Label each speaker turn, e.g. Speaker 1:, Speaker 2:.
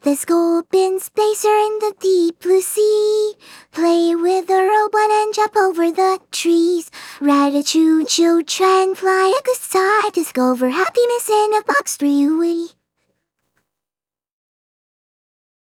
Speaker 1: Let's go up in space or in the deep blue sea. Play with a robot and jump over the trees. Ride a choo-choo, try and fly a good star. Discover happiness in a box for you, Woody.